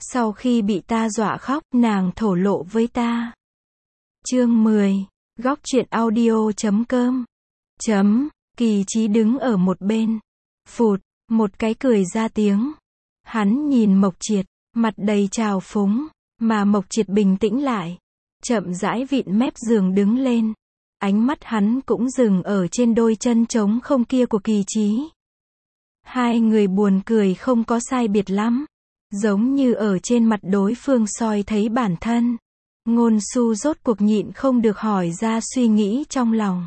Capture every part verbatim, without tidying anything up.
Sau khi bị ta dọa khóc, nàng thổ lộ với ta. Chương mười. Góc truyện audio chấm com. Chấm. Kỳ Chí đứng ở một bên. Phụt, một cái cười ra tiếng. Hắn nhìn Mộc Triệt, mặt đầy trào phúng, mà Mộc Triệt bình tĩnh lại. Chậm rãi vịn mép giường đứng lên. Ánh mắt hắn cũng dừng ở trên đôi chân trống không kia của Kỳ Chí. Hai người buồn cười không có sai biệt lắm. Giống như ở trên mặt đối phương soi thấy bản thân. Ngôn Su rốt cuộc nhịn không được hỏi ra suy nghĩ trong lòng.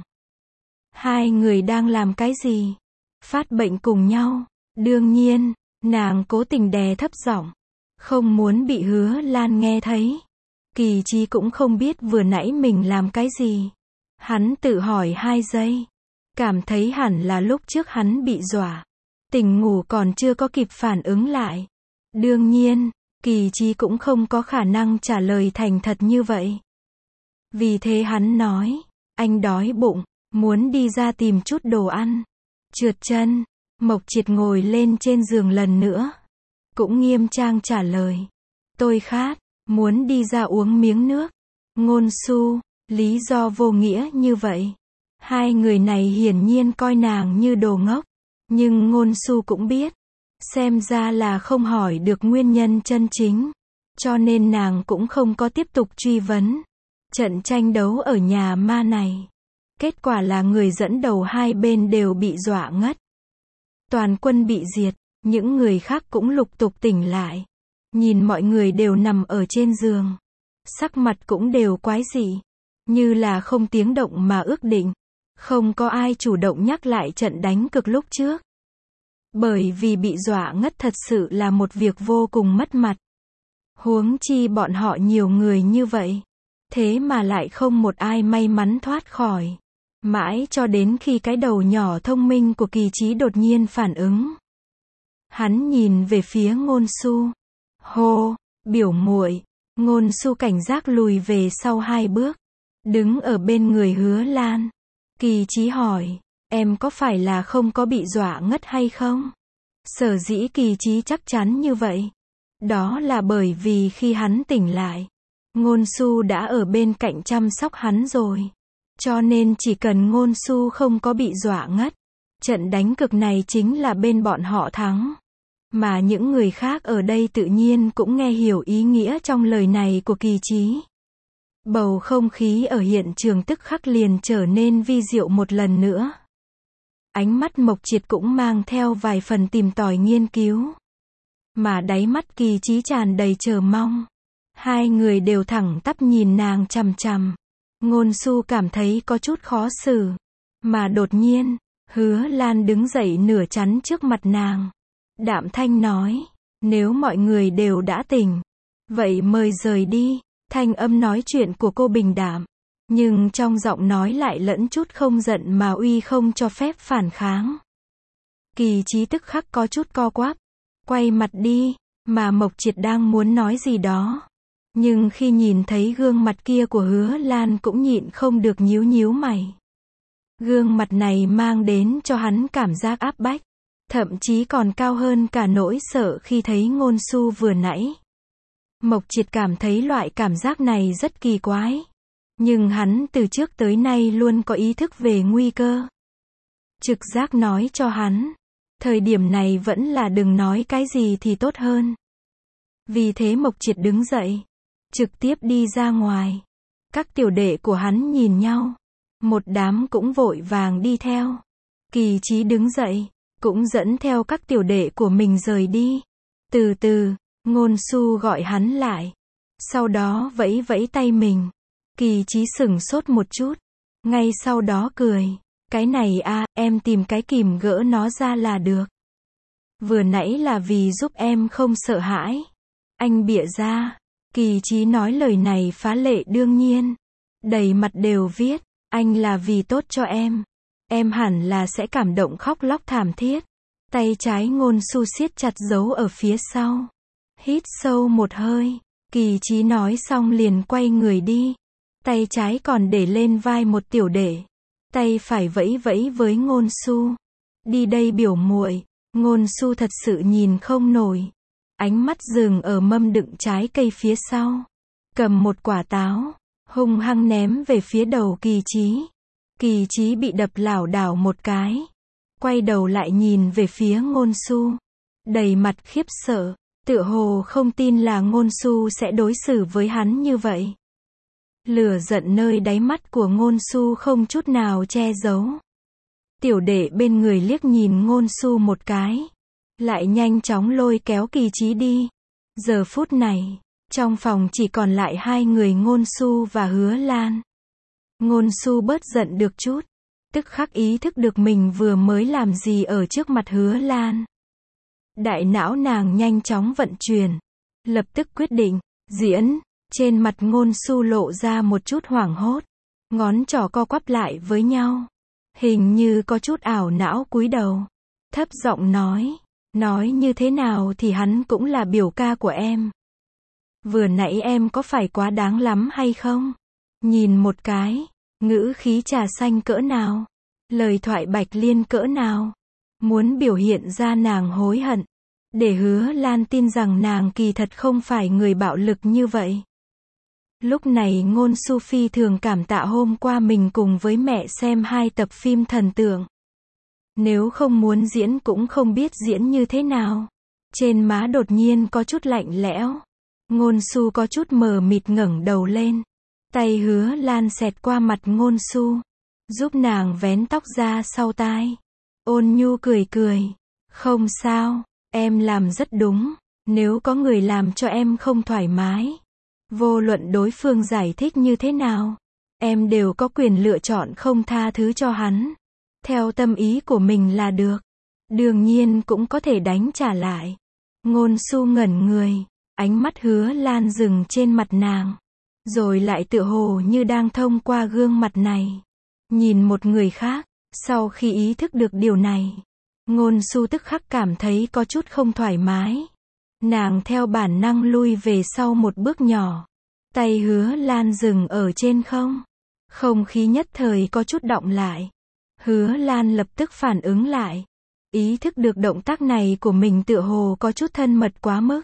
Hai người đang làm cái gì? Phát bệnh cùng nhau. Đương nhiên, nàng cố tình đè thấp giọng, không muốn bị Hứa Lan nghe thấy. Kỳ Chí cũng không biết vừa nãy mình làm cái gì. Hắn tự hỏi hai giây. Cảm thấy hẳn là lúc trước hắn bị dọa. Tỉnh ngủ còn chưa có kịp phản ứng lại. Đương nhiên, Kỳ Chí cũng không có khả năng trả lời thành thật như vậy. Vì thế hắn nói, anh đói bụng, muốn đi ra tìm chút đồ ăn. Trượt chân, Mộc Triệt ngồi lên trên giường lần nữa. Cũng nghiêm trang trả lời. Tôi khát, muốn đi ra uống miếng nước. Ngôn Su, lý do vô nghĩa như vậy. Hai người này hiển nhiên coi nàng như đồ ngốc. Nhưng Ngôn Su cũng biết. Xem ra là không hỏi được nguyên nhân chân chính. Cho nên nàng cũng không có tiếp tục truy vấn. Trận tranh đấu ở nhà ma này. Kết quả là người dẫn đầu hai bên đều bị dọa ngất. Toàn quân bị diệt, những người khác cũng lục tục tỉnh lại. Nhìn mọi người đều nằm ở trên giường. Sắc mặt cũng đều quái dị. Như là không tiếng động mà ước định. Không có ai chủ động nhắc lại trận đánh cực lúc trước. Bởi vì bị dọa ngất thật sự là một việc vô cùng mất mặt. Huống chi bọn họ nhiều người như vậy. Thế mà lại không một ai may mắn thoát khỏi. Mãi cho đến khi cái đầu nhỏ thông minh của Kỳ Chí đột nhiên phản ứng. Hắn nhìn về phía Ngôn Su. Hô, biểu muội. Ngôn Su cảnh giác lùi về sau hai bước. Đứng ở bên người Hứa Lan. Kỳ Chí hỏi, em có phải là không có bị dọa ngất hay không? Sở dĩ Kỳ Chí chắc chắn như vậy. Đó là bởi vì khi hắn tỉnh lại, Ngôn Su đã ở bên cạnh chăm sóc hắn rồi. Cho nên chỉ cần Ngôn Su không có bị dọa ngất, trận đánh cực này chính là bên bọn họ thắng. Mà những người khác ở đây tự nhiên cũng nghe hiểu ý nghĩa trong lời này của Kỳ Chí. Bầu không khí ở hiện trường tức khắc liền trở nên vi diệu một lần nữa. Ánh mắt Mộc Triệt cũng mang theo vài phần tìm tòi nghiên cứu. Mà đáy mắt Kỳ Chí tràn đầy chờ mong. Hai người đều thẳng tắp nhìn nàng chằm chằm. Ngôn Su cảm thấy có chút khó xử. Mà đột nhiên, Hứa Lan đứng dậy nửa chắn trước mặt nàng. Đạm thanh nói, nếu mọi người đều đã tỉnh, vậy mời rời đi. Thanh âm nói chuyện của cô bình đạm. Nhưng trong giọng nói lại lẫn chút không giận mà uy không cho phép phản kháng. Kỳ Chí tức khắc có chút co quắp. Quay mặt đi, mà Mộc Triệt đang muốn nói gì đó. Nhưng khi nhìn thấy gương mặt kia của Hứa Lan cũng nhịn không được nhíu nhíu mày. Gương mặt này mang đến cho hắn cảm giác áp bách. Thậm chí còn cao hơn cả nỗi sợ khi thấy Ngôn Su vừa nãy. Mộc Triệt cảm thấy loại cảm giác này rất kỳ quái. Nhưng hắn từ trước tới nay luôn có ý thức về nguy cơ. Trực giác nói cho hắn, thời điểm này vẫn là đừng nói cái gì thì tốt hơn. Vì thế Mộc Triệt đứng dậy, trực tiếp đi ra ngoài. Các tiểu đệ của hắn nhìn nhau, một đám cũng vội vàng đi theo. Kỳ Chí đứng dậy, cũng dẫn theo các tiểu đệ của mình rời đi. Từ từ, Ngôn Su gọi hắn lại. Sau đó vẫy vẫy tay mình. Kỳ Chí sửng sốt một chút. Ngay sau đó cười. Cái này a, à, em tìm cái kìm gỡ nó ra là được. Vừa nãy là vì giúp em không sợ hãi. Anh bịa ra. Kỳ Chí nói lời này phá lệ đương nhiên. Đầy mặt đều viết. Anh là vì tốt cho em. Em hẳn là sẽ cảm động khóc lóc thảm thiết. Tay trái Ngôn Su siết chặt giấu ở phía sau. Hít sâu một hơi. Kỳ Chí nói xong liền quay người đi. Tay trái còn để lên vai một tiểu đệ. Tay phải vẫy vẫy với Ngôn Su. Đi đây biểu muội. Ngôn Su thật sự nhìn không nổi. ánh mắt dừng ở mâm đựng trái cây phía sau. Cầm một quả táo, hung hăng ném về phía đầu Kỳ Chí. Kỳ Chí bị đập lảo đảo một cái. Quay đầu lại nhìn về phía Ngôn Xu. Đầy mặt khiếp sợ, tựa hồ không tin là Ngôn Xu sẽ đối xử với hắn như vậy. Lửa giận nơi đáy mắt của Ngôn Xu không chút nào che giấu. Tiểu đệ bên người liếc nhìn Ngôn Xu một cái. Lại nhanh chóng lôi kéo Kỳ Chí đi. Giờ phút này, trong phòng chỉ còn lại hai người Ngôn Xu và Hứa Lan. Ngôn Xu bớt giận được chút. Tức khắc ý thức được mình vừa mới làm gì ở trước mặt Hứa Lan. Đại não nàng nhanh chóng vận chuyển. Lập tức quyết định, diễn. Trên mặt Ngôn Xu lộ ra một chút hoảng hốt. Ngón trỏ co quắp lại với nhau. Hình như có chút ảo não cúi đầu. Thấp giọng nói. Nói như thế nào thì hắn cũng là biểu ca của em. Vừa nãy em có phải quá đáng lắm hay không? Nhìn một cái. Ngữ khí trà xanh cỡ nào. Lời thoại bạch liên cỡ nào. Muốn biểu hiện ra nàng hối hận. Để Hứa Lan tin rằng nàng kỳ thật không phải người bạo lực như vậy. Lúc này Ngôn Xu phi thường cảm tạ hôm qua mình cùng với mẹ xem hai tập phim thần tượng. Nếu không muốn diễn cũng không biết diễn như thế nào. Trên má đột nhiên có chút lạnh lẽo. Ngôn Xu có chút mờ mịt ngẩng đầu lên. Tay Hứa Lan xẹt qua mặt Ngôn Xu. Giúp nàng vén tóc ra sau tai. Ôn nhu cười cười. Không sao, em làm rất đúng. Nếu có người làm cho em không thoải mái. Vô luận đối phương giải thích như thế nào. Em đều có quyền lựa chọn không tha thứ cho hắn. Theo tâm ý của mình là được. Đương nhiên cũng có thể đánh trả lại. Ngôn Xu ngẩn người. Ánh mắt Hứa Lan dừng trên mặt nàng. Rồi lại tựa hồ như đang thông qua gương mặt này. Nhìn một người khác. Sau khi ý thức được điều này. Ngôn Xu tức khắc cảm thấy có chút không thoải mái. Nàng theo bản năng lui về sau một bước nhỏ. Tay Hứa Lan dừng ở trên không. Không khí nhất thời có chút động lại. Hứa Lan lập tức phản ứng lại. Ý thức được động tác này của mình tựa hồ có chút thân mật quá mức.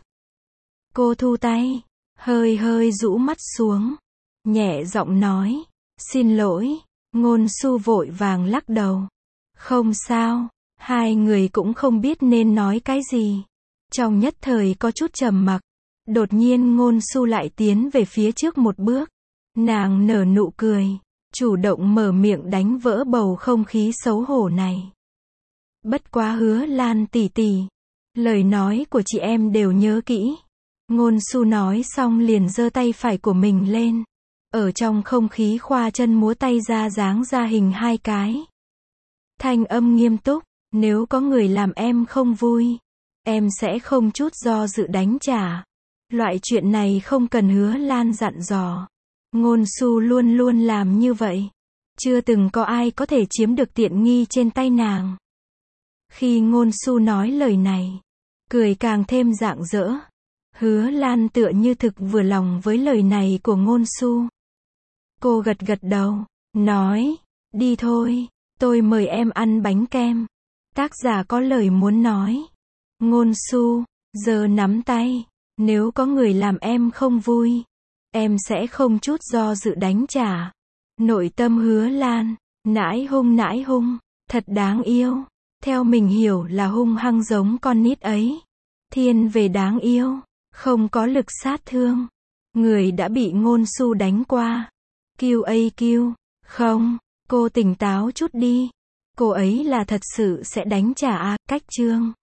Cô thu tay. Hơi hơi rũ mắt xuống. Nhẹ giọng nói. Xin lỗi. Ngôn Xu vội vàng lắc đầu. Không sao. Hai người cũng không biết nên nói cái gì. Trong nhất thời có chút trầm mặc. Đột nhiên Ngôn Xu lại tiến về phía trước một bước. Nàng nở nụ cười. Chủ động mở miệng đánh vỡ bầu không khí xấu hổ này. Bất quá Hứa Lan tỷ tỷ. Lời nói của chị em đều nhớ kỹ. Ngôn Xu nói xong liền giơ tay phải của mình lên. Ở trong không khí khoa chân múa tay ra dáng ra hình hai cái. Thanh âm nghiêm túc. Nếu có người làm em không vui. Em sẽ không chút do dự đánh trả. Loại chuyện này không cần Hứa Lan dặn dò. Ngôn Xu luôn luôn làm như vậy. Chưa từng có ai có thể chiếm được tiện nghi trên tay nàng. Khi Ngôn Xu nói lời này. Cười càng thêm rạng rỡ. Hứa Lan tựa như thực vừa lòng với lời này của Ngôn Xu. Cô gật gật đầu. Nói. Đi thôi. Tôi mời em ăn bánh kem. Tác giả có lời muốn nói. Ngôn Xu. Giờ nắm tay. Nếu có người làm em không vui. Em sẽ không chút do dự đánh trả. Nội tâm Hứa Lan. Nãi hung nãi hung. Thật đáng yêu. Theo mình hiểu là hung hăng giống con nít ấy. Thiên về đáng yêu. Không có lực sát thương. Người đã bị Ngôn Xu đánh qua. Kiu a kiu. Không. Cô tỉnh táo chút đi. Cô ấy là thật sự sẽ đánh trả à. Cách chương.